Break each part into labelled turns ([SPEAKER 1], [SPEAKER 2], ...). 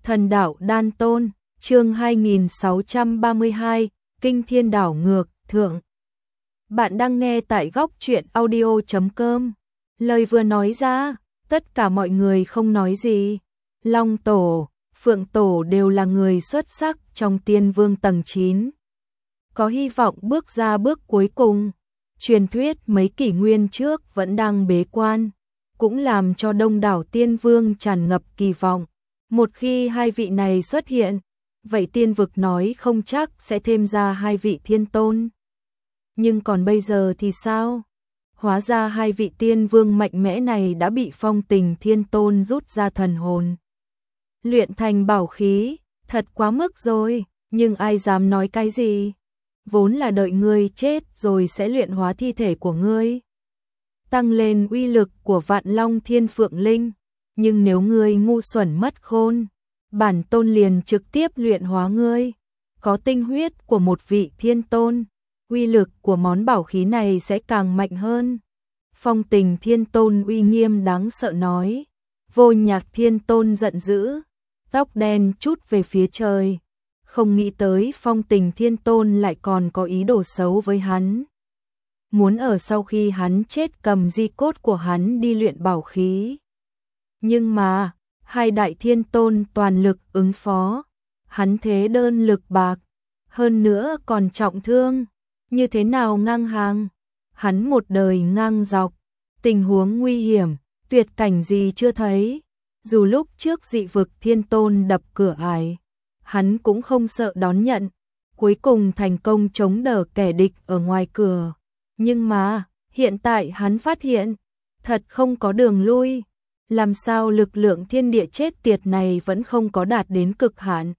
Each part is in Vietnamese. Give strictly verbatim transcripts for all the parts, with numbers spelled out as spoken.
[SPEAKER 1] Thần đạo đan tôn, chương hai nghìn sáu trăm ba mươi hai, Kinh Thiên đảo ngược, thượng. Bạn đang nghe tại góc truyện audio chấm com. Lời vừa nói ra, tất cả mọi người không nói gì. Long Tổ, Phượng Tổ đều là người xuất sắc trong Tiên Vương tầng chín. Có hy vọng bước ra bước cuối cùng. Truyền thuyết mấy kỷ nguyên trước vẫn đang bế quan, cũng làm cho đông đảo Tiên Vương tràn ngập kỳ vọng. Một khi hai vị này xuất hiện, vậy tiên vực nói không chắc sẽ thêm ra hai vị thiên tôn. Nhưng còn bây giờ thì sao? Hóa ra hai vị tiên vương mạnh mẽ này đã bị Phong Tình Thiên Tôn rút ra thần hồn, luyện thành bảo khí, thật quá mức rồi, nhưng ai dám nói cái gì? Vốn là đợi ngươi chết rồi sẽ luyện hóa thi thể của ngươi, tăng lên uy lực của Vạn Long Thiên Phượng Linh. Nhưng nếu ngươi ngu xuẩn mất khôn, bản tôn liền trực tiếp luyện hóa ngươi. Có tinh huyết của một vị thiên tôn, uy lực của món bảo khí này sẽ càng mạnh hơn. Phong Tình Thiên Tôn uy nghiêm đáng sợ nói. Vô Nhạc Thiên Tôn giận dữ, tóc đen chút về phía trời. Không nghĩ tới Phong Tình Thiên Tôn lại còn có ý đồ xấu với hắn. Muốn ở sau khi hắn chết cầm di cốt của hắn đi luyện bảo khí. Nhưng mà, hai đại thiên tôn toàn lực ứng phó, hắn thế đơn lực bạc, hơn nữa còn trọng thương, như thế nào ngang hàng, hắn một đời ngang dọc, tình huống nguy hiểm, tuyệt cảnh gì chưa thấy, dù lúc trước dị vực thiên tôn đập cửa ải, hắn cũng không sợ đón nhận, cuối cùng thành công chống đỡ kẻ địch ở ngoài cửa, nhưng mà, hiện tại hắn phát hiện, thật không có đường lui. Làm sao lực lượng thiên địa chết tiệt này vẫn không có đạt đến cực hạn.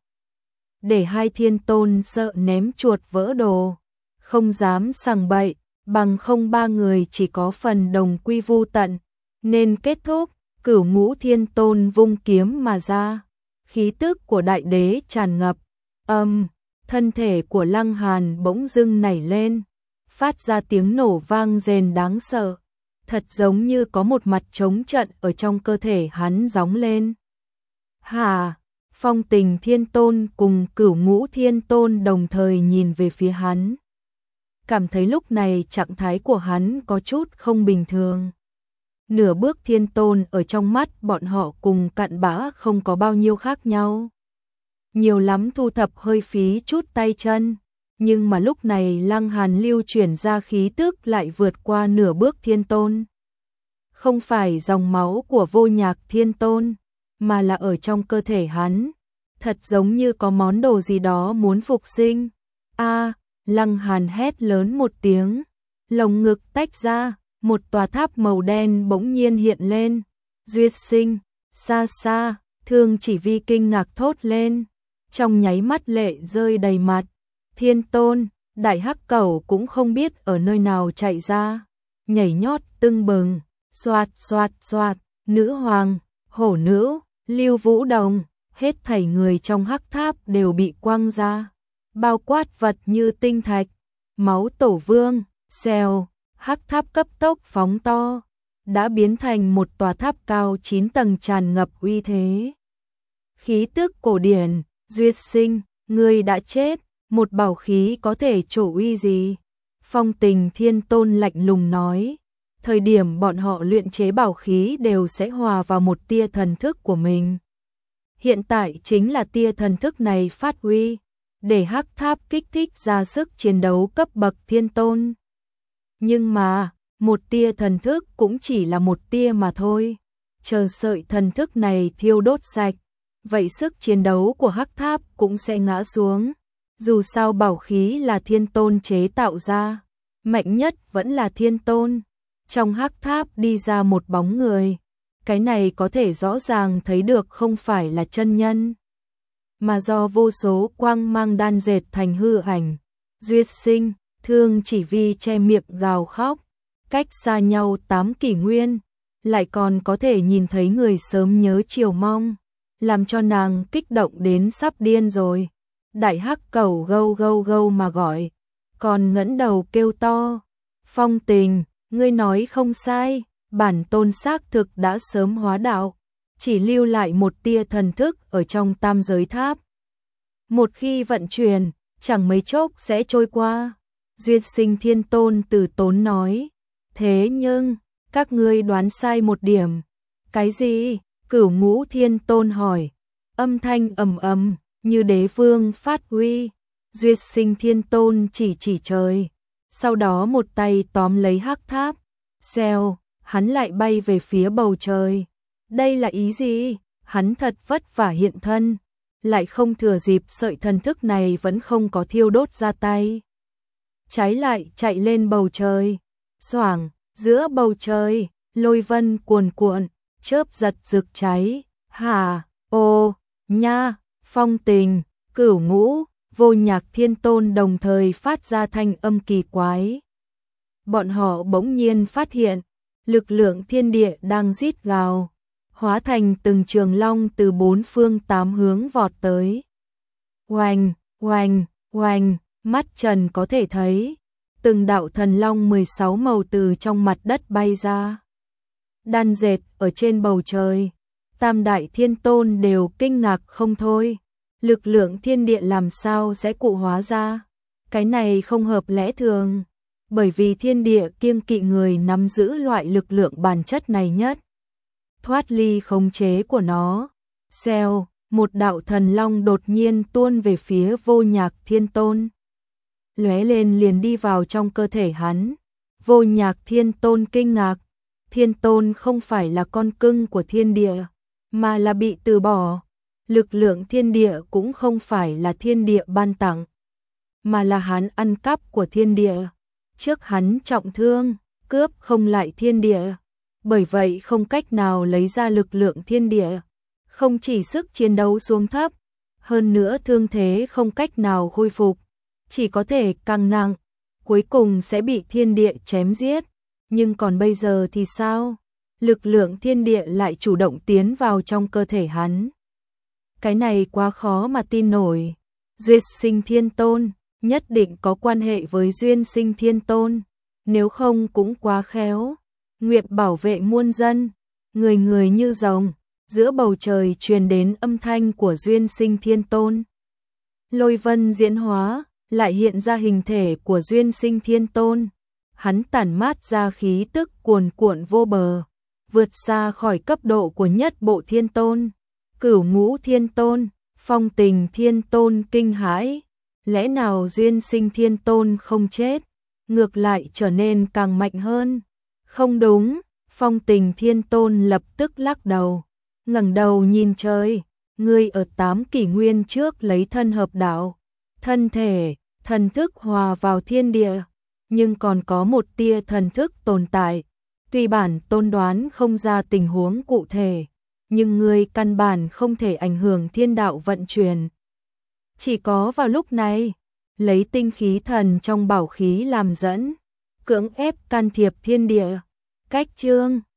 [SPEAKER 1] Để hai thiên tôn sợ ném chuột vỡ đồ, không dám sằng bậy, bằng không ba người chỉ có phần đồng quy vu tận. Nên kết thúc, Cửu Ngũ Thiên Tôn vung kiếm mà ra. Khí tức của đại đế tràn ngập, âm, thân thể của Lăng Hàn bỗng dưng nảy lên, phát ra tiếng nổ vang rền đáng sợ. Thật giống như có một mặt trống trận ở trong cơ thể hắn gióng lên. Hà, Phong Tình Thiên Tôn cùng Cửu Ngũ Thiên Tôn đồng thời nhìn về phía hắn. Cảm thấy lúc này trạng thái của hắn có chút không bình thường. Nửa bước thiên tôn ở trong mắt bọn họ cùng cặn bã không có bao nhiêu khác nhau. Nhiều lắm thu thập hơi phí chút tay chân. Nhưng mà lúc này Lăng Hàn lưu chuyển ra khí tức lại vượt qua nửa bước thiên tôn. Không phải dòng máu của Vô Nhạc Thiên Tôn, mà là ở trong cơ thể hắn. Thật giống như có món đồ gì đó muốn phục sinh. A, Lăng Hàn hét lớn một tiếng, lồng ngực tách ra, một tòa tháp màu đen bỗng nhiên hiện lên. Duyệt sinh, xa xa, Thương Chỉ Vi kinh ngạc thốt lên, trong nháy mắt lệ rơi đầy mặt. Thiên Tôn, Đại Hắc Cẩu cũng không biết ở nơi nào chạy ra, nhảy nhót tưng bừng, xoạt xoạt xoạt, Nữ Hoàng, Hổ Nữ, Lưu Vũ Đồng, hết thảy người trong hắc tháp đều bị quăng ra, bao quát vật như tinh thạch, máu tổ vương, xèo, hắc tháp cấp tốc phóng to, đã biến thành một tòa tháp cao chín tầng tràn ngập uy thế. Khí tức cổ điển, Duyệt sinh, ngươi đã chết. Một bảo khí có thể trổ uy gì? Phong Tình Thiên Tôn lạnh lùng nói. Thời điểm bọn họ luyện chế bảo khí đều sẽ hòa vào một tia thần thức của mình. Hiện tại chính là tia thần thức này phát huy, để hắc tháp kích thích ra sức chiến đấu cấp bậc thiên tôn. Nhưng mà, một tia thần thức cũng chỉ là một tia mà thôi. Chờ sợi thần thức này thiêu đốt sạch, vậy sức chiến đấu của hắc tháp cũng sẽ ngã xuống. Dù sao bảo khí là thiên tôn chế tạo ra, mạnh nhất vẫn là thiên tôn. Trong hắc tháp đi ra một bóng người, cái này có thể rõ ràng thấy được không phải là chân nhân, mà do vô số quang mang đan dệt thành hư ảnh. Duyệt sinh, Thương Chỉ Vi che miệng gào khóc, cách xa nhau tám kỷ nguyên, lại còn có thể nhìn thấy người sớm nhớ chiều mong, làm cho nàng kích động đến sắp điên rồi. Đại Hắc Cẩu gâu gâu gâu mà gọi, còn ngẩng đầu kêu to, Phong Tình, ngươi nói không sai, bản tôn xác thực đã sớm hóa đạo, chỉ lưu lại một tia thần thức ở trong tam giới tháp. Một khi vận chuyển, chẳng mấy chốc sẽ trôi qua. Duyên Sinh Thiên Tôn từ tốn nói. Thế nhưng, các ngươi đoán sai một điểm. Cái gì? Cửu Ngũ Thiên Tôn hỏi. Âm thanh ầm ầm, như đế vương phát huy. Duyên Sinh Thiên Tôn chỉ chỉ trời. Sau đó một tay tóm lấy hắc tháp. Xèo, hắn lại bay về phía bầu trời. Đây là ý gì? Hắn thật vất vả hiện thân, lại không thừa dịp sợi thần thức này vẫn không có thiêu đốt ra tay. Trái lại chạy lên bầu trời. Xoảng, giữa bầu trời, lôi vân cuồn cuộn, chớp giật rực cháy. Hà, ô, nha, Phong Tình, Cửu Ngũ, Vô Nhạc Thiên Tôn đồng thời phát ra thanh âm kỳ quái. Bọn họ bỗng nhiên phát hiện, lực lượng thiên địa đang rít gào, hóa thành từng trường long từ bốn phương tám hướng vọt tới. Oanh, oanh, oanh, mắt Trần có thể thấy, từng đạo thần long mười sáu màu từ trong mặt đất bay ra. Đan dệt ở trên bầu trời, Tam Đại Thiên Tôn đều kinh ngạc không thôi. Lực lượng thiên địa làm sao sẽ cụ hóa ra? Cái này không hợp lẽ thường, bởi vì thiên địa kiêng kỵ người nắm giữ loại lực lượng bản chất này nhất. Thoát ly khống chế của nó. Xèo, một đạo thần long đột nhiên tuôn về phía Vô Nhạc Thiên Tôn. Lóe lên liền đi vào trong cơ thể hắn. Vô Nhạc Thiên Tôn kinh ngạc. Thiên Tôn không phải là con cưng của thiên địa, mà là bị từ bỏ. Lực lượng thiên địa cũng không phải là thiên địa ban tặng, mà là hắn ăn cắp của thiên địa. Trước hắn trọng thương, cướp không lại thiên địa, bởi vậy không cách nào lấy ra lực lượng thiên địa. Không chỉ sức chiến đấu xuống thấp, hơn nữa thương thế không cách nào khôi phục, chỉ có thể càng nặng, cuối cùng sẽ bị thiên địa chém giết. Nhưng còn bây giờ thì sao? Lực lượng thiên địa lại chủ động tiến vào trong cơ thể hắn. Cái này quá khó mà tin nổi. Duyên Sinh Thiên Tôn nhất định có quan hệ với Duyên Sinh Thiên Tôn, nếu không cũng quá khéo. Nguyệt bảo vệ muôn dân, người người như rồng, giữa bầu trời truyền đến âm thanh của Duyên Sinh Thiên Tôn. Lôi vân diễn hóa, lại hiện ra hình thể của Duyên Sinh Thiên Tôn. Hắn tản mát ra khí tức cuồn cuộn vô bờ, vượt xa khỏi cấp độ của nhất bộ Thiên Tôn. Cửu Ngũ Thiên Tôn, Phong Tình Thiên Tôn kinh hãi. Lẽ nào Duyên Sinh Thiên Tôn không chết, ngược lại trở nên càng mạnh hơn? Không đúng, Phong Tình Thiên Tôn lập tức lắc đầu, ngẩng đầu nhìn trời. Ngươi ở tám kỷ nguyên trước lấy thân hợp đạo, thân thể, thần thức hòa vào thiên địa, nhưng còn có một tia thần thức tồn tại. Tuy bản tôn đoán không ra tình huống cụ thể, nhưng ngươi căn bản không thể ảnh hưởng thiên đạo vận chuyển. Chỉ có vào lúc này, lấy tinh khí thần trong bảo khí làm dẫn, cưỡng ép can thiệp thiên địa. Cách chương